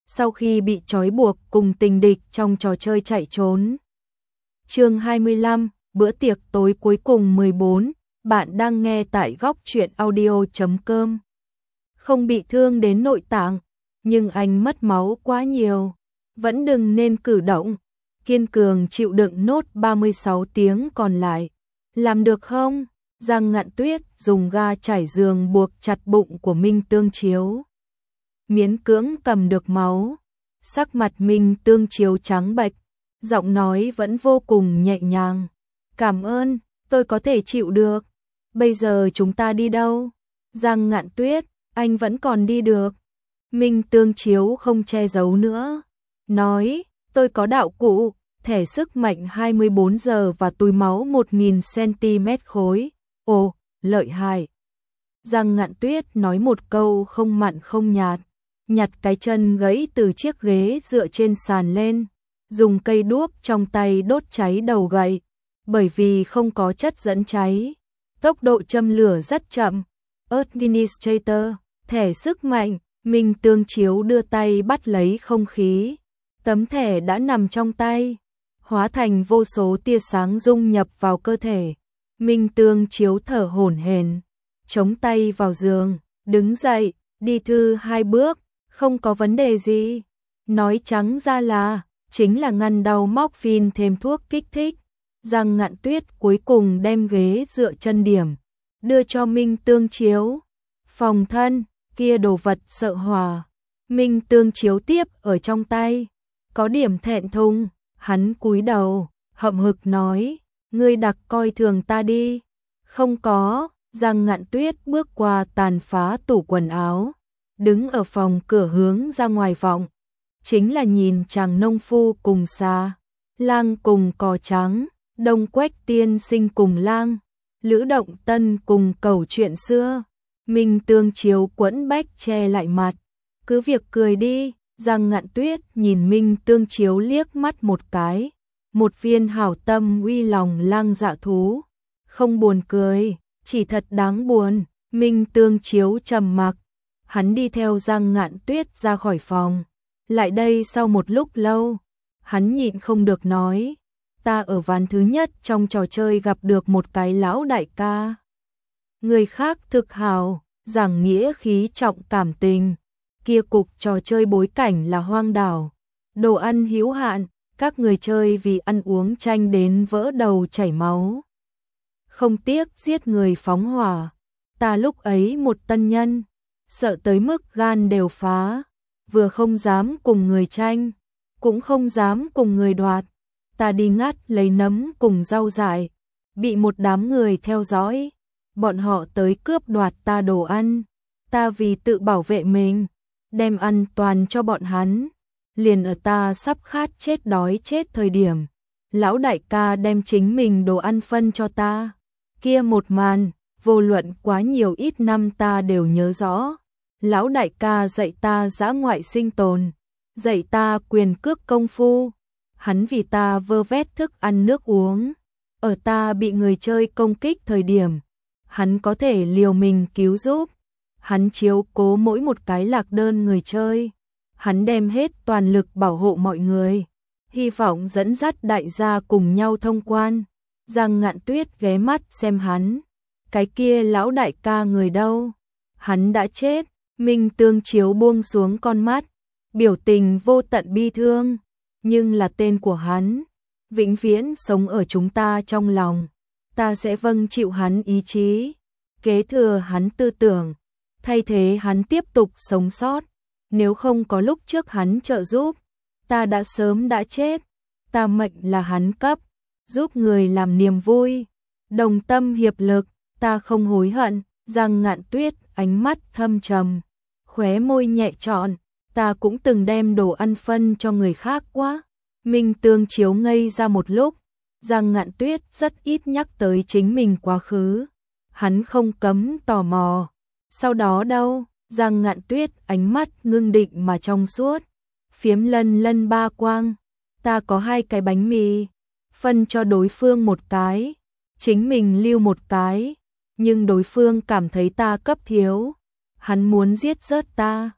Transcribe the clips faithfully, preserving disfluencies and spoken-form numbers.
sau khi bị trói buộc cùng tình địch trong trò chơi chạy trốn. Chương hai mươi lăm, bữa tiệc tối cuối cùng mười bốn, bạn đang nghe tại góc truyện audio chấm com. Không bị thương đến nội tạng, nhưng anh mất máu quá nhiều, vẫn đừng nên cử động, kiên cường chịu đựng nốt ba mươi sáu tiếng còn lại. Làm được không? Giang Ngạn Tuyết dùng ga trải giường buộc chặt bụng của Minh Tương Chiếu. Miễn cưỡng cầm được máu, sắc mặt Minh Tương Chiếu trắng bệch, giọng nói vẫn vô cùng nhẹ nhàng. Cảm ơn, tôi có thể chịu được. Bây giờ chúng ta đi đâu? Giang Ngạn Tuyết, anh vẫn còn đi được. Minh Tương Chiếu không che giấu nữa, nói, tôi có đạo cụ, thẻ sức mạnh hai mươi bốn giờ và túi máu một nghìn xăng-ti-mét khối. Ồ, lợi hại. Giang Ngạn Tuyết nói một câu không mặn không nhạt, nhặt cái chân gãy từ chiếc ghế dựa trên sàn lên, dùng cây đuốc trong tay đốt cháy đầu gậy, bởi vì không có chất dẫn cháy. Tốc độ châm lửa rất chậm. Administrator, thẻ sức mạnh, Minh Tương Chiếu đưa tay bắt lấy không khí. Tấm thẻ đã nằm trong tay, hóa thành vô số tia sáng dung nhập vào cơ thể. Minh Tương Chiếu thở hổn hển, chống tay vào giường, đứng dậy, đi thư hai bước, không có vấn đề gì. Nói trắng ra là, chính là ngăn đau morphine thêm thuốc kích thích. Giang Ngạn Tuyết cuối cùng đem ghế dựa chân điểm, đưa cho Minh Tương Chiếu. Phòng thân, kia đồ vật sợ hỏa. Minh Tương Chiếu tiếp ở trong tay, có điểm thẹn thùng, hắn cúi đầu, hậm hực nói, ngươi đặc coi thường ta đi. Không có. Giang Ngạn Tuyết bước qua tàn phá tủ quần áo, đứng ở phòng cửa hướng ra ngoài vọng, chính là nhìn chàng nông phu cùng xà lang cùng cò trắng, Đông Quách tiên sinh cùng lang, Lữ Động Tân cùng cầu chuyện xưa. Minh Tương Chiếu quẫn bách che lại mặt, cứ việc cười đi. Giang Ngạn Tuyết nhìn Minh Tương Chiếu liếc mắt một cái, một viên hảo tâm uy lòng lang dạ thú, không buồn cười, chỉ thật đáng buồn. Minh Tương Chiếu trầm mặc, hắn đi theo Giang Ngạn Tuyết ra khỏi phòng. Lại đây sau một lúc lâu, hắn nhịn không được nói, ta ở ván thứ nhất trong trò chơi gặp được một cái lão đại ca. Người khác thực hào, giảng nghĩa khí trọng cảm tình. Kia cục trò chơi bối cảnh là hoang đảo, đồ ăn hữu hạn, các người chơi vì ăn uống tranh đến vỡ đầu chảy máu, không tiếc giết người phóng hỏa. Ta lúc ấy một tân nhân, sợ tới mức gan đều phá, vừa không dám cùng người tranh, cũng không dám cùng người đoạt. Ta đi ngắt lấy nấm cùng rau dại, bị một đám người theo dõi, bọn họ tới cướp đoạt ta đồ ăn. Ta vì tự bảo vệ mình, đem ăn toàn cho bọn hắn. Liền ở ta sắp khát chết đói chết thời điểm, lão đại ca đem chính mình đồ ăn phân cho ta. Kia một màn, vô luận quá nhiều ít năm ta đều nhớ rõ. Lão đại ca dạy ta dã ngoại sinh tồn, dạy ta quyền cước công phu. Hắn vì ta vơ vét thức ăn nước uống, ở ta bị người chơi công kích thời điểm, hắn có thể liều mình cứu giúp. Hắn chiếu cố mỗi một cái lạc đơn người chơi, hắn đem hết toàn lực bảo hộ mọi người, hy vọng dẫn dắt đại gia cùng nhau thông quan. Giang Ngạn Tuyết ghé mắt xem hắn, cái kia lão đại ca người đâu? Hắn đã chết. Minh Tương Chiếu buông xuống con mắt, biểu tình vô tận bi thương, nhưng là tên của hắn, vĩnh viễn sống ở chúng ta trong lòng. Ta sẽ vâng chịu hắn ý chí, kế thừa hắn tư tưởng, thay thế hắn tiếp tục sống sót. Nếu không có lúc trước hắn trợ giúp, ta đã sớm đã chết. Ta mệnh là hắn cấp, giúp người làm niềm vui, đồng tâm hiệp lực, ta không hối hận. Giang Ngạn Tuyết ánh mắt thâm trầm, khóe môi nhẹ trọn, ta cũng từng đem đồ ăn phân cho người khác quá. Minh Tương Chiếu ngây ra một lúc, Giang Ngạn Tuyết rất ít nhắc tới chính mình quá khứ, hắn không cấm tò mò. Sau đó đâu? Giang Ngạn Tuyết ánh mắt ngưng định mà trong suốt, phiếm lân lân ba quang. Ta có hai cái bánh mì, phân cho đối phương một cái, chính mình lưu một cái, nhưng đối phương cảm thấy ta cấp thiếu, hắn muốn giết rớt ta.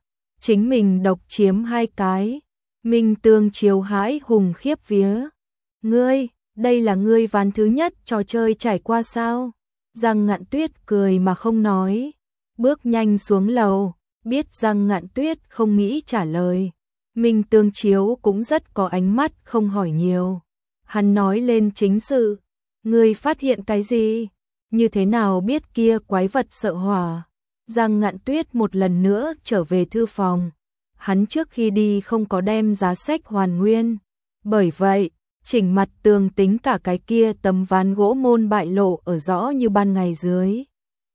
chính mình độc chiếm hai cái. Minh Tương Chiếu hãi hùng khiếp vía. Ngươi, đây là ngươi ván thứ nhất trò chơi trải qua sao? Giang Ngạn Tuyết cười mà không nói, bước nhanh xuống lầu, biết Giang Ngạn Tuyết không nghĩ trả lời. Minh Tương Chiếu cũng rất có ánh mắt không hỏi nhiều. Hắn nói lên chính sự. Ngươi phát hiện cái gì? Như thế nào biết kia quái vật sợ hỏa? Giang Ngạn Tuyết một lần nữa trở về thư phòng. Hắn trước khi đi không có đem giá sách hoàn nguyên. Bởi vậy, chỉnh mặt tường tính cả cái kia tấm ván gỗ môn bại lộ ở rõ như ban ngày dưới.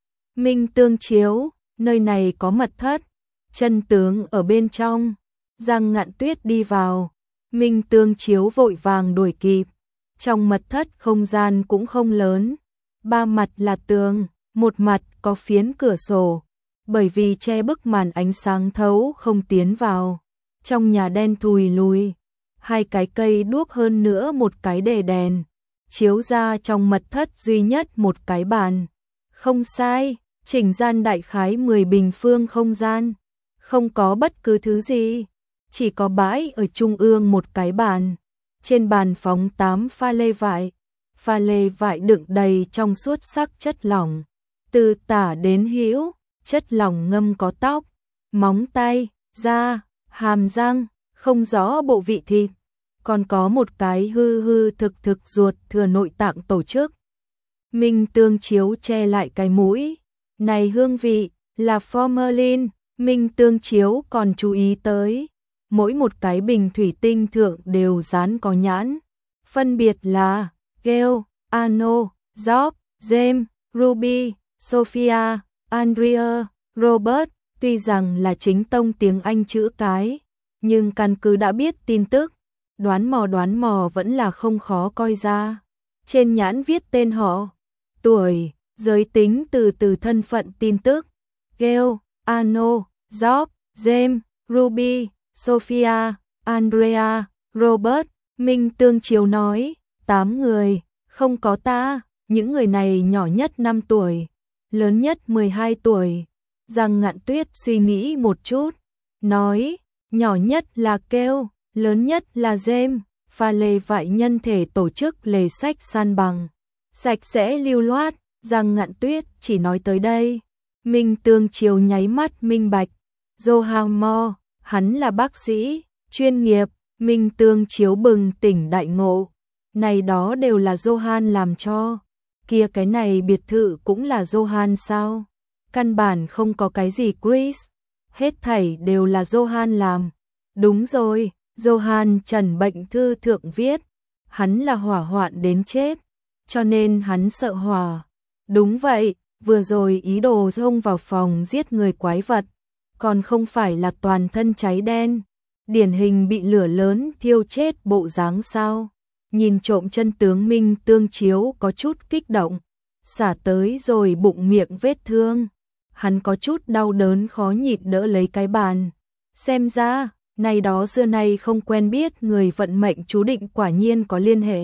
Minh Tương Chiếu, nơi này có mật thất. Chân tướng ở bên trong. Giang Ngạn Tuyết đi vào. Minh Tương Chiếu vội vàng đuổi kịp. Trong mật thất không gian cũng không lớn. Ba mặt là tường, một mặt có phiến cửa sổ. Bởi vì che bức màn ánh sáng thấu không tiến vào. Trong nhà đen thùi lùi. Hai cái cây đuốc hơn nữa một cái đề đèn. Chiếu ra trong mật thất duy nhất một cái bàn. Không sai, chỉnh gian đại khái mười bình phương không gian. Không có bất cứ thứ gì. Chỉ có bãi ở trung ương một cái bàn. Trên bàn phóng tám pha lê vải. Pha lê vải đựng đầy trong suốt sắc chất lỏng. Từ tả đến hữu, chất lỏng ngâm có tóc, móng tay, da, hàm răng, không rõ bộ vị thịt. Còn có một cái hư hư thực thực ruột thừa nội tạng tổ chức. Minh Tương Chiếu che lại cái mũi. Này hương vị, là formalin. Minh Tương Chiếu còn chú ý tới. Mỗi một cái bình thủy tinh thượng đều dán có nhãn. Phân biệt là Gail, Arno, George, James, Ruby, Sophia, Andrea, Robert. Tuy rằng là chính tông tiếng Anh chữ cái, nhưng căn cứ đã biết tin tức, đoán mò đoán mò vẫn là không khó coi ra. Trên nhãn viết tên họ, tuổi, giới tính từ từ thân phận tin tức. Gail, Arno, George, James, Ruby, Sophia, Andrea, Robert. Minh Tương Chiếu nói, tám người, không có ta. Những người này nhỏ nhất năm tuổi, lớn nhất mười hai tuổi. Giang Ngạn Tuyết suy nghĩ một chút, nói, nhỏ nhất là Kêu, lớn nhất là James. Pha lê vải nhân thể tổ chức lề sách san bằng, sạch sẽ lưu loát. Giang Ngạn Tuyết chỉ nói tới đây. Minh Tương Chiếu nháy mắt minh bạch. Johann Moore, hắn là bác sĩ, chuyên nghiệp. Minh Tương Chiếu bừng tỉnh đại ngộ. Này đó đều là Johann làm cho. Kia cái này biệt thự cũng là Johann sao? Căn bản không có cái gì Chris. Hết thảy đều là Johann làm. Đúng rồi, Johann Trần bệnh thư thượng viết. Hắn là hỏa hoạn đến chết. Cho nên hắn sợ hỏa. Đúng vậy, vừa rồi ý đồ xông vào phòng giết người quái vật. Còn không phải là toàn thân cháy đen. Điển hình bị lửa lớn thiêu chết bộ dáng sao? Nhìn trộm chân tướng Minh Tương Chiếu có chút kích động. Xả tới rồi bụng miệng vết thương. Hắn có chút đau đớn khó nhịn đỡ lấy cái bàn. Xem ra, này đó xưa nay không quen biết người vận mệnh chú định quả nhiên có liên hệ.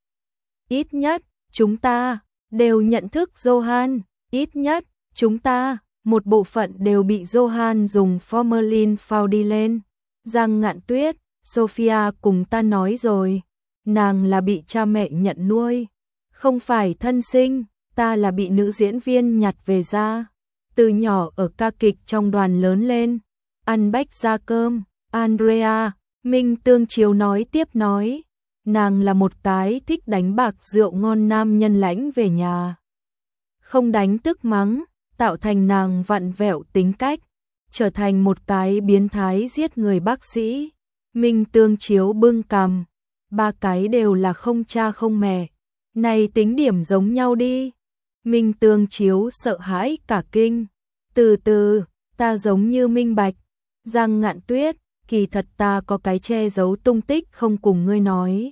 Ít nhất, chúng ta đều nhận thức Johann. Ít nhất, chúng ta, một bộ phận đều bị Johann dùng formalin phao đi lên. Giang Ngạn Tuyết, Sophia cùng ta nói rồi. Nàng là bị cha mẹ nhận nuôi. Không phải thân sinh, ta là bị nữ diễn viên nhặt về ra. Từ nhỏ ở ca kịch trong đoàn lớn lên. Ăn bách ra cơm. Andrea, Minh Tương Chiếu nói tiếp nói. Nàng là một cái thích đánh bạc rượu ngon nam nhân lãnh về nhà. Không đánh tức mắng, tạo thành nàng vặn vẹo tính cách. Trở thành một cái biến thái giết người bác sĩ. Minh Tương Chiếu bưng cằm. Ba cái đều là không cha không mẹ. Này tính điểm giống nhau đi. Minh Tương Chiếu sợ hãi cả kinh. Từ từ, ta giống như minh bạch. Giang Ngạn Tuyết, kỳ thật ta có cái che giấu tung tích không cùng ngươi nói.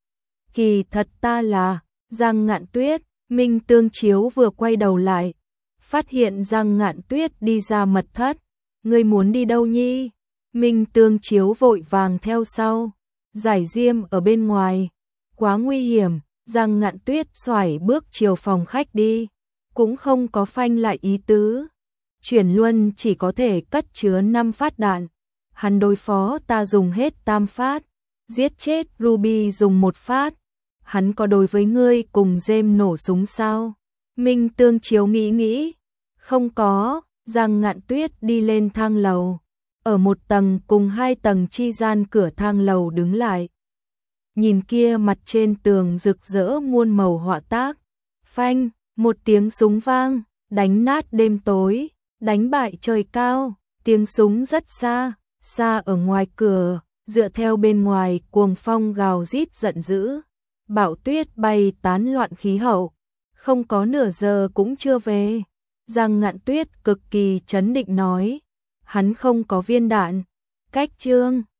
Kỳ thật ta là Giang Ngạn Tuyết. Minh Tương Chiếu vừa quay đầu lại, phát hiện Giang Ngạn Tuyết đi ra mật thất. Ngươi muốn đi đâu nhi? Minh Tương Chiếu vội vàng theo sau. Giải diêm ở bên ngoài, quá nguy hiểm. Giang Ngạn Tuyết xoải bước chiều phòng khách đi, cũng không có phanh lại ý tứ. Chuyển luân chỉ có thể cất chứa năm phát đạn, hắn đối phó ta dùng hết tam phát, giết chết Ruby dùng một phát, hắn có đối với ngươi cùng James nổ súng sao? Minh Tương Chiếu nghĩ nghĩ, không có. Giang Ngạn Tuyết đi lên thang lầu, ở một tầng cùng hai tầng chi gian cửa thang lầu đứng lại. Nhìn kia mặt trên tường rực rỡ muôn màu họa tác, phanh, một tiếng súng vang, đánh nát đêm tối, đánh bại trời cao, tiếng súng rất xa, xa ở ngoài cửa, dựa theo bên ngoài cuồng phong gào rít giận dữ, bão tuyết bay tán loạn khí hậu, không có nửa giờ cũng chưa về. Giang Ngạn Tuyết cực kỳ trấn định nói, hắn không có viên đạn, cách chương